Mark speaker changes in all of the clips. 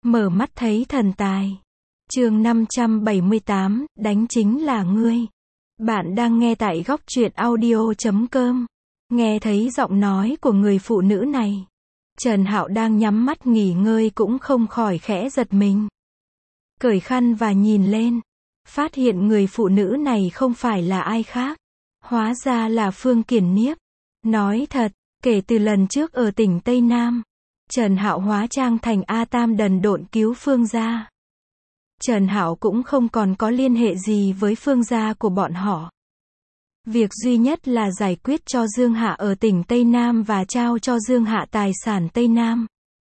Speaker 1: Mở mắt thấy thần tài. Chương 578, đánh chính là ngươi. Bạn đang nghe tại góc truyện audio.com. Nghe thấy giọng nói của người phụ nữ này, Trần Hạo đang nhắm mắt nghỉ ngơi cũng không khỏi khẽ giật mình. Cởi khăn và nhìn lên, phát hiện người phụ nữ này không phải là ai khác, hóa ra là Phương Kiển Niếp. Nói thật, kể từ lần trước ở tỉnh Tây Nam, Trần Hạo hóa trang thành A Tam đần độn cứu Phương gia, Trần Hạo cũng không còn có liên hệ gì với Phương gia của bọn họ. Việc duy nhất là giải quyết cho Dương Hạ ở tỉnh Tây Nam và trao cho Dương Hạ tài sản Tây Nam.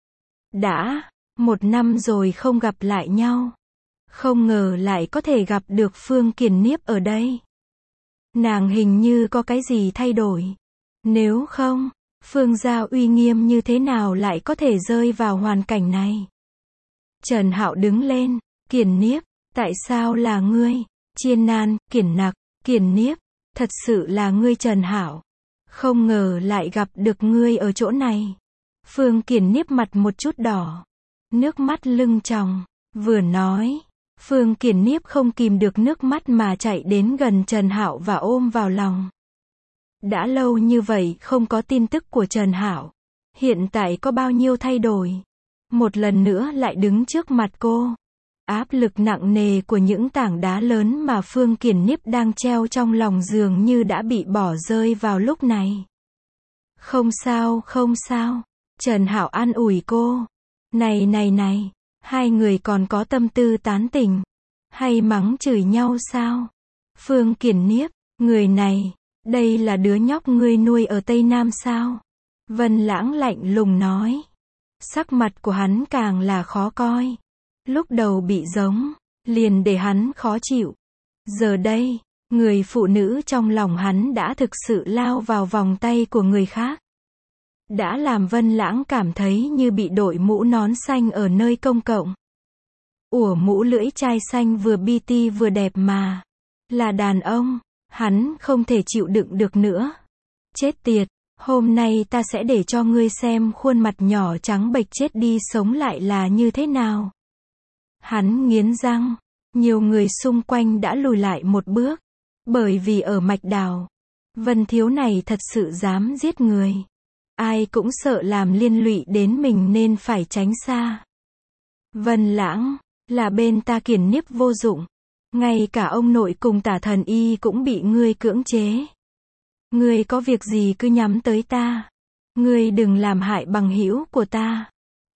Speaker 1: Đã 1 năm rồi không gặp lại nhau, không ngờ lại có thể gặp được Phương Kiển Niếp ở đây. Nàng hình như có cái gì thay đổi. Nếu không, Phương gia uy nghiêm như thế nào lại có thể rơi vào hoàn cảnh này. Trần Hạo đứng lên. Kiển Niếp, tại sao là ngươi? Chiên nan, Kiển Nặc, Kiển Niếp, thật sự là ngươi Trần Hạo. Không ngờ lại gặp được ngươi ở chỗ này. Phương Kiển Niếp mặt một chút đỏ, nước mắt lưng tròng, vừa nói, Phương Kiển Niếp không kìm được nước mắt mà chạy đến gần Trần Hạo và ôm vào lòng. Đã lâu như vậy không có tin tức của Trần Hạo, hiện tại có bao nhiêu thay đổi. Một lần nữa lại đứng trước mặt cô. Áp lực nặng nề của những tảng đá lớn mà Phương Kiển Niếp đang treo trong lòng dường như đã bị bỏ rơi vào lúc này. Không sao, không sao. Trần Hạo an ủi cô. Này, hai người còn có tâm tư tán tỉnh, hay mắng chửi nhau sao? Phương Kiển Niếp, người này, đây là đứa nhóc ngươi nuôi ở Tây Nam sao? Vân Lãng lạnh lùng nói. Sắc mặt của hắn càng là khó coi. Lúc đầu bị giống, liền để hắn khó chịu. Giờ đây, người phụ nữ trong lòng hắn đã thực sự lao vào vòng tay của người khác. Đã làm Vân Lãng cảm thấy như bị đội mũ nón xanh ở nơi công cộng. Ủa, mũ lưỡi chai xanh vừa BT vừa đẹp mà. Là đàn ông, hắn không thể chịu đựng được nữa. Chết tiệt, hôm nay ta sẽ để cho ngươi xem khuôn mặt nhỏ trắng bệch chết đi sống lại là như thế nào. Hắn nghiến răng, nhiều người xung quanh đã lùi lại một bước, bởi vì ở Mạch Đào, Vân thiếu này thật sự dám giết người. Ai cũng sợ làm liên lụy đến mình nên phải tránh xa. Vân Lãng, là bên ta Kiển Niếp vô dụng, ngay cả ông nội cùng Tả Thần Y cũng bị ngươi cưỡng chế. Ngươi có việc gì cứ nhắm tới ta, ngươi đừng làm hại bằng hữu của ta.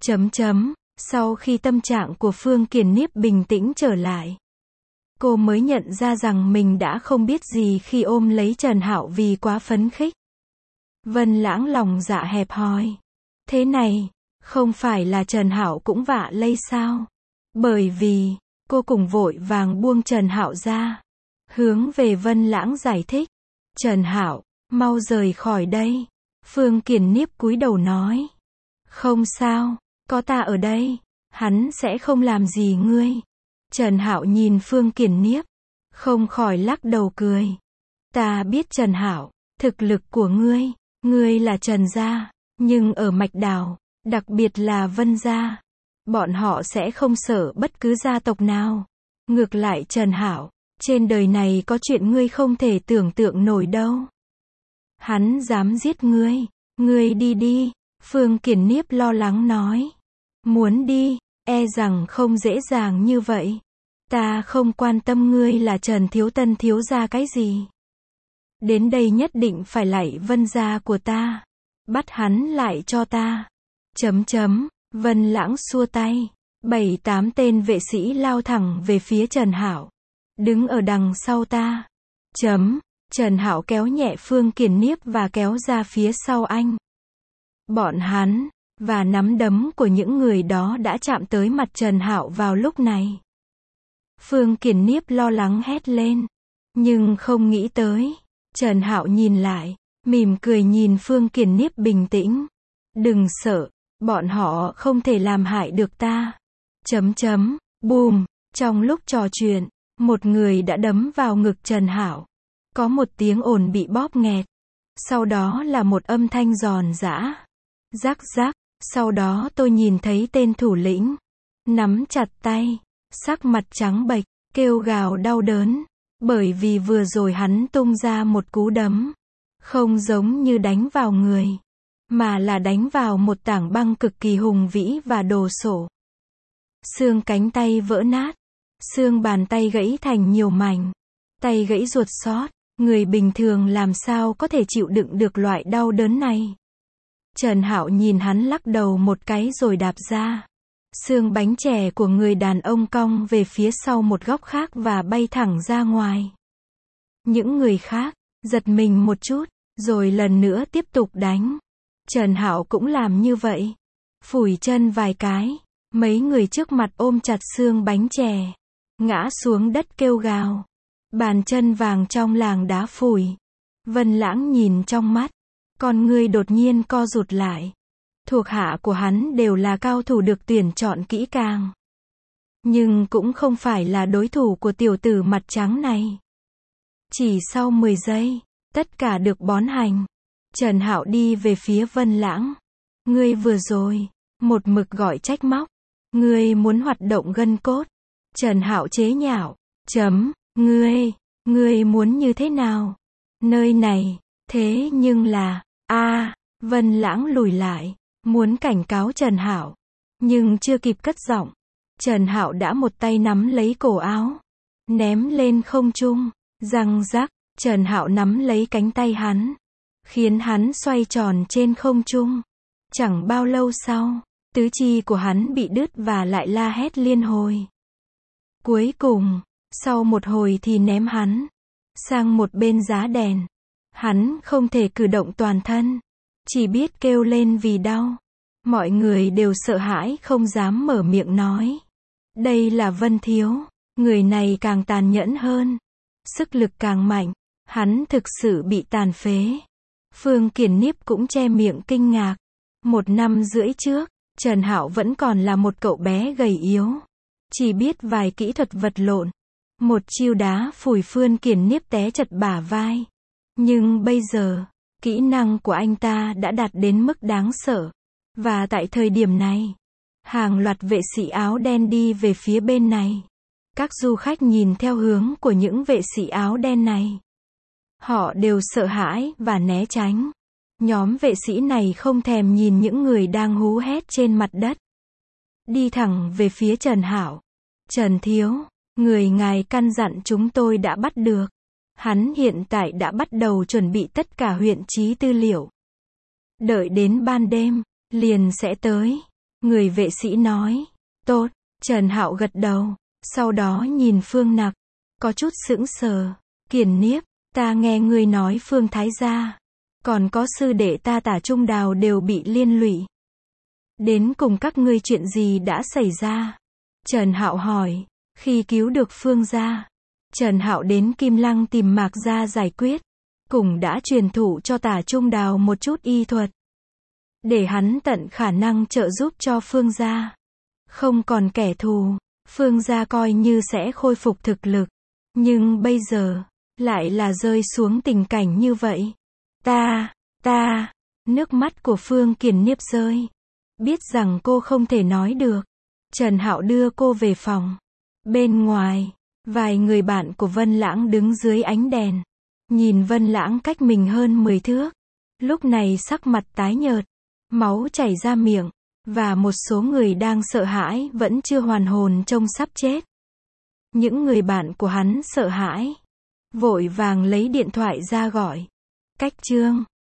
Speaker 1: Sau khi tâm trạng của Phương Kiển Niếp bình tĩnh trở lại, cô mới nhận ra rằng mình đã không biết gì khi ôm lấy Trần Hạo vì quá phấn khích. Vân Lãng lòng dạ hẹp hòi. Thế này, không phải là Trần Hạo cũng vạ lây sao? Bởi vì, cô cùng vội vàng buông Trần Hạo ra, hướng về Vân Lãng giải thích. Trần Hạo, mau rời khỏi đây. Phương Kiển Niếp cúi đầu nói. Không sao. Có ta ở đây, hắn sẽ không làm gì ngươi. Trần Hạo nhìn Phương Kiển Niếp, không khỏi lắc đầu cười. Ta biết Trần Hạo, thực lực của ngươi là Trần gia, nhưng ở Mạch Đào, đặc biệt là Vân gia, bọn họ sẽ không sợ bất cứ gia tộc nào. Ngược lại Trần Hạo, trên đời này có chuyện ngươi không thể tưởng tượng nổi đâu. Hắn dám giết ngươi đi đi. Phương Kiển Niếp lo lắng nói. Muốn đi, e rằng không dễ dàng như vậy. Ta không quan tâm ngươi là Trần Thiếu Tân thiếu gia cái gì. Đến đây nhất định phải lạy Vân gia của ta. Bắt hắn lại cho ta. Vân Lãng xua tay. 7-8 tên vệ sĩ lao thẳng về phía Trần Hạo. Đứng ở đằng sau ta. Trần Hạo kéo nhẹ Phương Kiển Niếp và kéo ra phía sau anh. Bọn hắn và nắm đấm của những người đó đã chạm tới mặt Trần Hạo vào lúc này. Phương Kiển Niếp lo lắng hét lên, nhưng không nghĩ tới. Trần Hạo nhìn lại, mỉm cười nhìn Phương Kiển Niếp bình tĩnh. Đừng sợ, bọn họ không thể làm hại được ta. Bùm, trong lúc trò chuyện, một người đã đấm vào ngực Trần Hạo. Có một tiếng ồn bị bóp nghẹt. Sau đó là một âm thanh giòn giã. Rắc rắc, sau đó tôi nhìn thấy tên thủ lĩnh. nắm chặt tay, sắc mặt trắng bệch, kêu gào đau đớn, bởi vì vừa rồi hắn tung ra một cú đấm, không giống như đánh vào người, mà là đánh vào một tảng băng cực kỳ hùng vĩ và đồ sộ. Xương cánh tay vỡ nát, xương bàn tay gãy thành nhiều mảnh, tay gãy ruột xót, người bình thường làm sao có thể chịu đựng được loại đau đớn này. Trần Hạo nhìn hắn lắc đầu một cái rồi đạp ra. Xương bánh chè của người đàn ông cong về phía sau một góc khác và bay thẳng ra ngoài. Những người khác giật mình một chút, rồi lần nữa tiếp tục đánh. Trần Hạo cũng làm như vậy. Phủi chân vài cái, mấy người trước mặt ôm chặt xương bánh chè, ngã xuống đất kêu gào. Bàn chân vàng trong làng đá phủi. Vân Lãng nhìn trong mắt, con người đột nhiên co rụt lại. Thuộc hạ của hắn đều là cao thủ được tuyển chọn kỹ càng. Nhưng cũng không phải là đối thủ của tiểu tử mặt trắng này. Chỉ sau 10 giây, tất cả được bón hành. Trần Hạo đi về phía Vân Lãng. Ngươi vừa rồi, một mực gọi trách móc. Ngươi muốn hoạt động gân cốt. Trần Hạo chế nhạo. Ngươi muốn như thế nào? Nơi này, thế nhưng là, Vân Lãng lùi lại, muốn cảnh cáo Trần Hạo, nhưng chưa kịp cất giọng, Trần Hạo đã một tay nắm lấy cổ áo, ném lên không trung, răng rắc, Trần Hạo nắm lấy cánh tay hắn, khiến hắn xoay tròn trên không trung. Chẳng bao lâu sau, tứ chi của hắn bị đứt và lại la hét liên hồi. Cuối cùng, sau một hồi thì ném hắn sang một bên giá đèn. Hắn không thể cử động toàn thân, chỉ biết kêu lên vì đau. Mọi người đều sợ hãi không dám mở miệng nói. Đây là Vân Thiếu, người này càng tàn nhẫn hơn, sức lực càng mạnh, hắn thực sự bị tàn phế. Phương Kiển Niếp cũng che miệng kinh ngạc. 1 năm rưỡi trước, Trần Hạo vẫn còn là một cậu bé gầy yếu, chỉ biết vài kỹ thuật vật lộn. Một chiêu đá phủi Phương Kiển Niếp té chật bả vai. Nhưng bây giờ, kỹ năng của anh ta đã đạt đến mức đáng sợ. Và tại thời điểm này, hàng loạt vệ sĩ áo đen đi về phía bên này. Các du khách nhìn theo hướng của những vệ sĩ áo đen này. Họ đều sợ hãi và né tránh. Nhóm vệ sĩ này không thèm nhìn những người đang hú hét trên mặt đất. Đi thẳng về phía Trần Hạo. Trần Thiếu, người ngài căn dặn chúng tôi đã bắt được. Hắn hiện tại đã bắt đầu chuẩn bị tất cả huyện trí tư liệu. Đợi đến ban đêm, liền sẽ tới. Người vệ sĩ nói. Tốt, Trần Hạo gật đầu. Sau đó nhìn Phương Nặc. Có chút sững sờ. Kiển Niếp, ta nghe ngươi nói Phương Thái gia, còn có sư đệ ta Tả Trung Đào đều bị liên lụy. Đến cùng các ngươi chuyện gì đã xảy ra? Trần Hạo hỏi. Khi cứu được Phương gia, Trần Hạo đến Kim Lăng tìm Mạc gia giải quyết, cùng đã truyền thụ cho Tả Trung Đào một chút y thuật, để hắn tận khả năng trợ giúp cho Phương gia. Không còn kẻ thù, Phương gia coi như sẽ khôi phục thực lực. Nhưng bây giờ, lại là rơi xuống tình cảnh như vậy. Nước mắt của Phương Kiển Niếp rơi. Biết rằng cô không thể nói được. Trần Hạo đưa cô về phòng. Bên ngoài, vài người bạn của Vân Lãng đứng dưới ánh đèn. Nhìn Vân Lãng cách mình hơn 10 thước. Lúc này sắc mặt tái nhợt, máu chảy ra miệng, và một số người đang sợ hãi vẫn chưa hoàn hồn trông sắp chết. Những người bạn của hắn sợ hãi, vội vàng lấy điện thoại ra gọi. Cách Trương.